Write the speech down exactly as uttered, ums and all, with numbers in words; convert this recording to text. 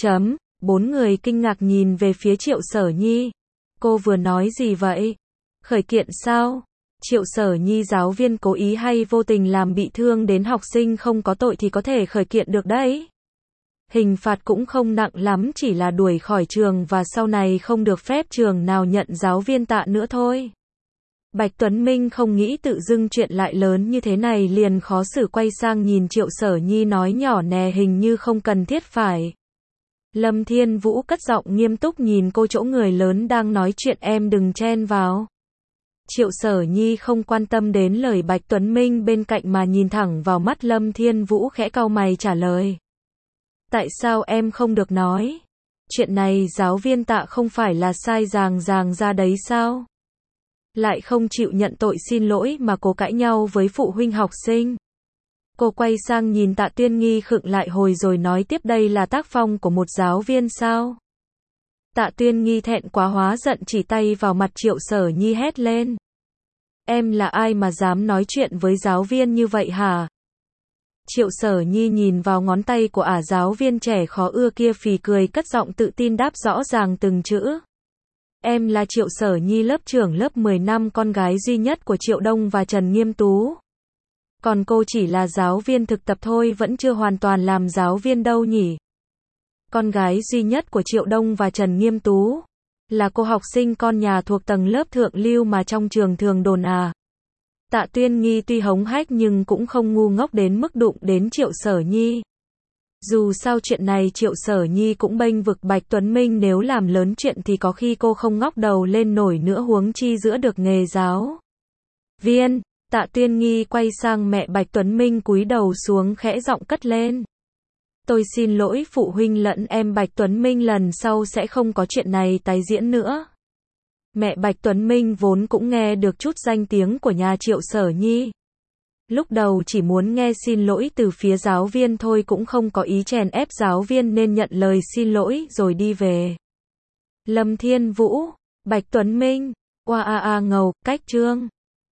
Chấm, bốn người kinh ngạc nhìn về phía Triệu Sở Nhi. Cô vừa nói gì vậy? Khởi kiện sao? Triệu Sở Nhi, giáo viên cố ý hay vô tình làm bị thương đến học sinh không có tội thì có thể khởi kiện được đấy. Hình phạt cũng không nặng lắm, chỉ là đuổi khỏi trường và sau này không được phép trường nào nhận giáo viên Tạ nữa thôi. Bạch Tuấn Minh không nghĩ tự dưng chuyện lại lớn như thế này, liền khó xử quay sang nhìn Triệu Sở Nhi nói nhỏ nè, hình như không cần thiết phải. Lâm Thiên Vũ cất giọng nghiêm túc nhìn cô, chỗ người lớn đang nói chuyện em đừng chen vào. Triệu Sở Nhi không quan tâm đến lời Bạch Tuấn Minh bên cạnh mà nhìn thẳng vào mắt Lâm Thiên Vũ, khẽ cau mày trả lời. Tại sao em không được nói? Chuyện này giáo viên Tạ không phải là sai ràng ràng ra đấy sao? Lại không chịu nhận tội xin lỗi mà cố cãi nhau với phụ huynh học sinh. Cô quay sang nhìn Tạ Tuyên Nghi khựng lại hồi rồi nói tiếp, đây là tác phong của một giáo viên sao? Tạ Tuyên Nghi thẹn quá hóa giận chỉ tay vào mặt Triệu Sở Nhi hét lên. Em là ai mà dám nói chuyện với giáo viên như vậy hả? Triệu Sở Nhi nhìn vào ngón tay của ả giáo viên trẻ khó ưa kia phì cười, cất giọng tự tin đáp rõ ràng từng chữ. Em là Triệu Sở Nhi, lớp trưởng lớp mười năm, con gái duy nhất của Triệu Đông và Trần Nghiêm Tú. Còn cô chỉ là giáo viên thực tập thôi, vẫn chưa hoàn toàn làm giáo viên đâu nhỉ? Con gái duy nhất của Triệu Đông và Trần Nghiêm Tú? Là cô học sinh con nhà thuộc tầng lớp thượng lưu mà trong trường thường đồn à? Tạ Tuyên Nghi tuy hống hách nhưng cũng không ngu ngốc đến mức đụng đến Triệu Sở Nhi. Dù sao chuyện này Triệu Sở Nhi cũng bênh vực Bạch Tuấn Minh, nếu làm lớn chuyện thì có khi cô không ngóc đầu lên nổi nữa, huống chi giữa được nghề giáo viên. Tạ Tuyên Nghi quay sang mẹ Bạch Tuấn Minh cúi đầu xuống khẽ giọng cất lên. Tôi xin lỗi phụ huynh lẫn em Bạch Tuấn Minh, lần sau sẽ không có chuyện này tái diễn nữa. Mẹ Bạch Tuấn Minh vốn cũng nghe được chút danh tiếng của nhà Triệu Sở Nhi. Lúc đầu chỉ muốn nghe xin lỗi từ phía giáo viên thôi, cũng không có ý chèn ép giáo viên nên nhận lời xin lỗi rồi đi về. Lâm Thiên Vũ, Bạch Tuấn Minh, oa a a ngầu, cách chương.